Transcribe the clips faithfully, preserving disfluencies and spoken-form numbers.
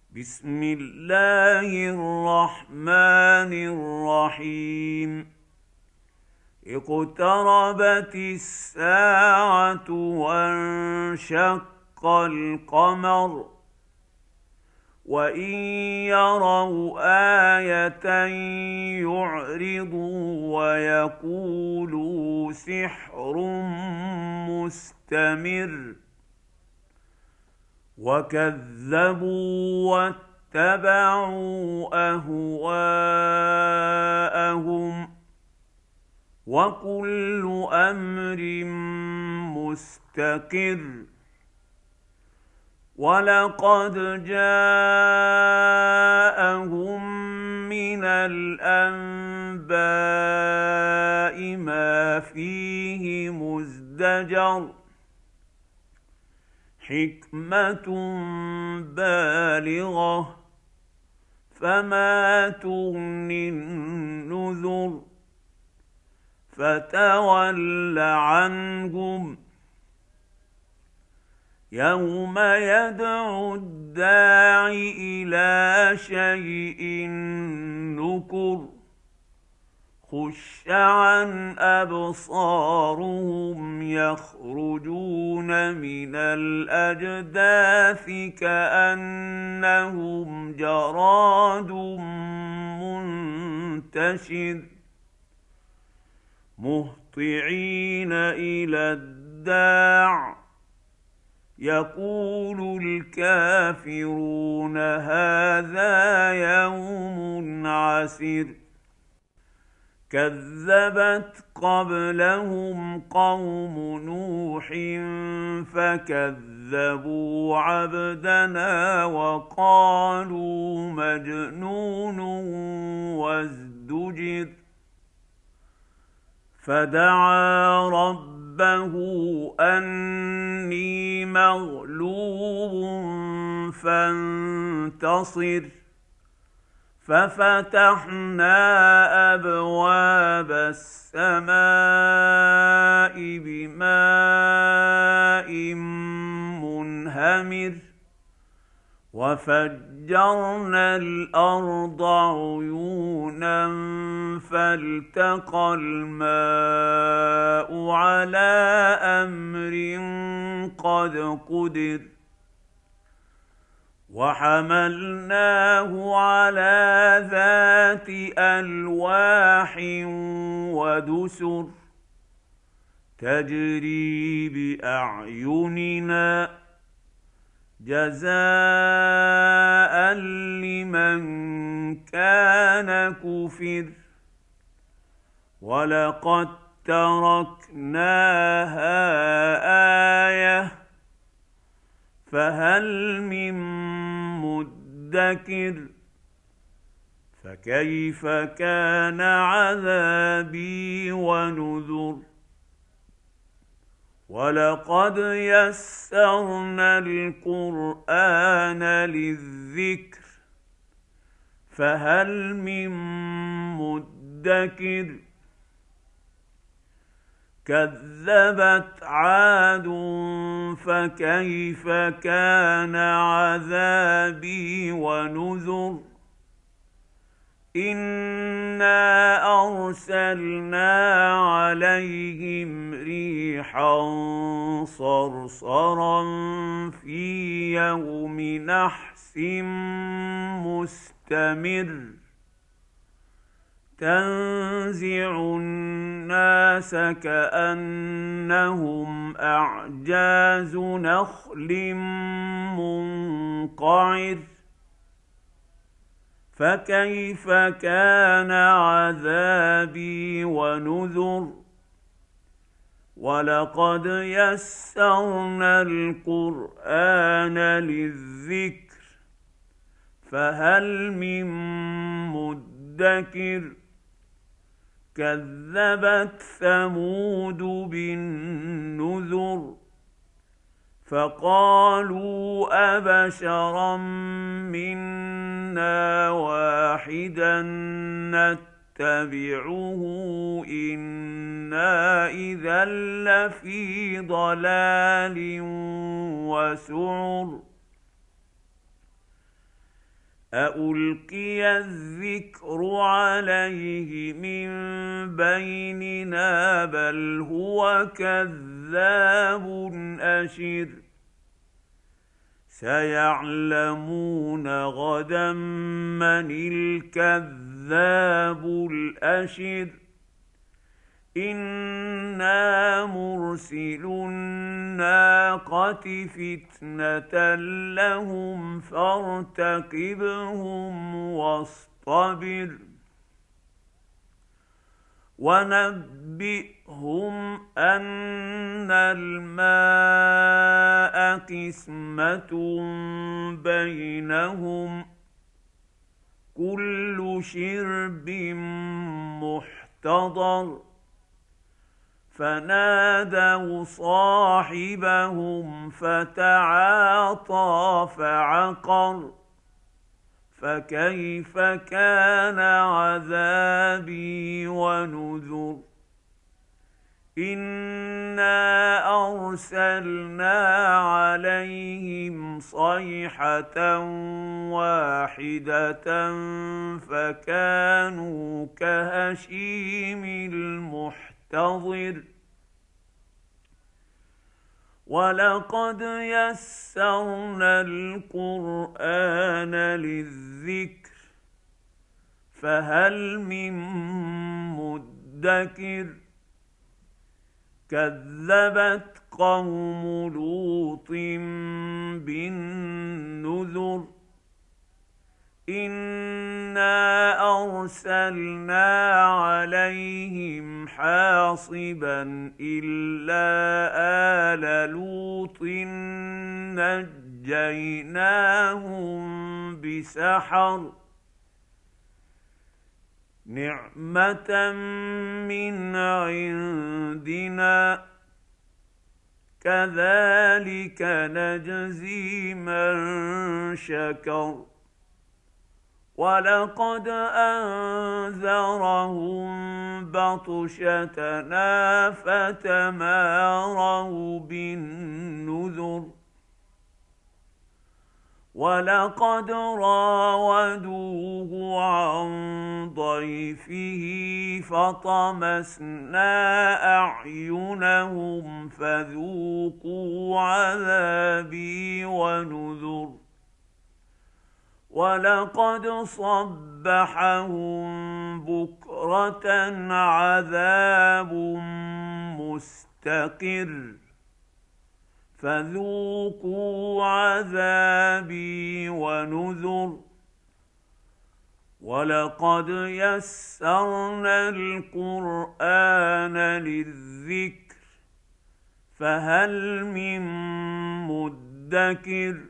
بسم الله الرحمن الرحيم. اقتربت الساعة وانشق القمر وإن يروا آية يعرضوا ويقولوا سحر مستمر وكذبوا واتبعوا أهواءهم وكل أمر مستقر ولقد جاءهم من الأنباء ما فيه مزدجر حكمة بالغة فما تغني النذر فتول عنهم يوم يدعو الداع إلى شيء نكر خش عن أبصارهم يخرجون من الأجداث كأنهم جراد منتشر مهطعين إلى الداع يقول الكافرون هذا يوم عسر كذبت قبلهم قوم نوح فكذبوا عبدنا وقالوا مجنون وازدجر فدعا ربه أني مغلوب فانتصر ففتحنا أبواب السماء بماء منهمر وفجرنا الأرض عيونا فالتقى الماء على أمر قد قدر وحملناه على ذات ألواح ودسر تجري بأعيننا جزاء لمن كان كفر ولقد تركناها آية فهل من مدكر فكيف كان عذابي ونذر ولقد يسرنا القرآن للذكر فهل من مدكر كذبت عاد فكيف كان عذابي ونذر إنا أرسلنا عليهم ريحا صرصرا في يوم نحس مستمر تنزع الناس كأنهم أعجاز نخل منقعر فكيف كان عذابي ونذر ولقد يسرنا القرآن للذكر فهل من مدكر كذبت ثمود بالنذر فقالوا أبشرا منا واحدا نتبعه إنا إذا لفي ضلال وسعر أألقي الذكر عليه من بيننا بل هو كذاب أشر سيعلمون غدا من الكذاب الأشر إنا مرسل الناقة فتنة لهم فارتقبهم واصطبر ونبئهم أن الماء قسمة بينهم كل شرب محتضر فنادوا صاحبهم فتعاطى فعقر فكيف كان عذابي ونذر إنا أرسلنا عليهم صيحة واحدة فكانوا كهشيم المحتضر ولقد يسرنا القرآن للذكر فهل من مدكر كذبت قوم لوط بالنذر إنا أرسلنا عليهم حاصبا إلا آل لوط نجيناهم بسحر نعمة من عندنا كذلك نجزي من شكر ولقد أنذرهم بطشتنا فتماروا بالنذر ولقد راودوه عن ضيفه فطمسنا أعينهم فذوقوا عذابي ونذر ولقد صبحهم بكرة عذاب مستقر فذوقوا عذابي ونذر ولقد يسرنا القرآن للذكر فهل من مدكر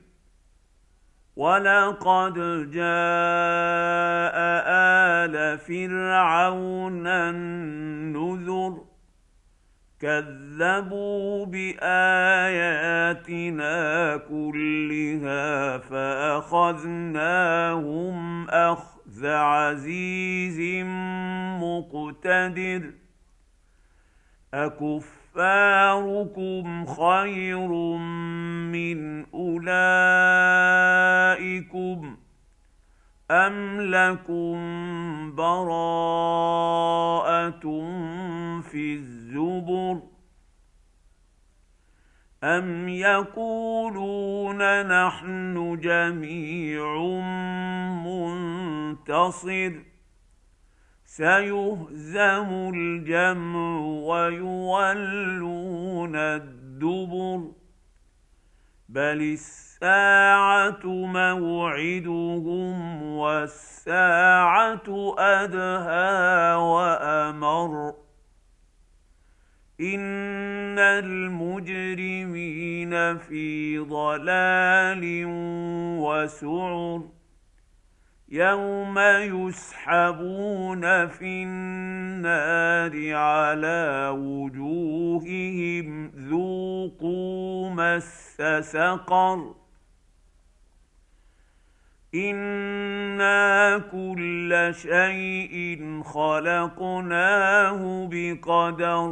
ولقد جاء آل فرعون النذر كذبوا بآياتنا كلها فأخذناهم أخذ عزيز مقتدر أكفاركم خير من أولئكم أم لكم براءة في الزبر أم يقولون نحن جميع منتصر سيهزم الجمع ويولون الدبر بل الساعة موعدهم والساعة أدهى وأمر إن المجرمين في ضلال وسعر يوم يسحبون في النار على وجوههم ذوقوا مس سقر إنا كل شيء خلقناه بقدر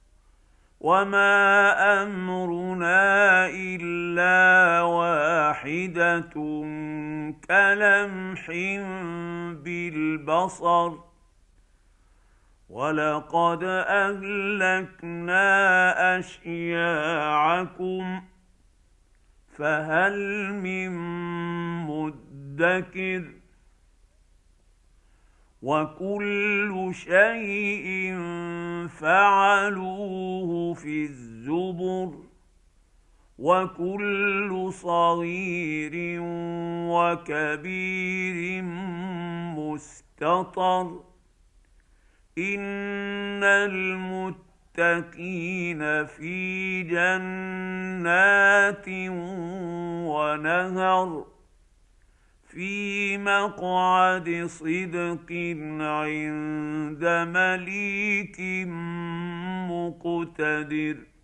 وما أمرنا إلا واحدة كلمح بالبصر ولقد أهلكنا أشياعكم فهل من مدكر وكل شيء فعلوه في الزبر وكل صغير وكبير مستطر إن المتقين في جنات ونهر في مقعد صدق عند مليك مقتدر.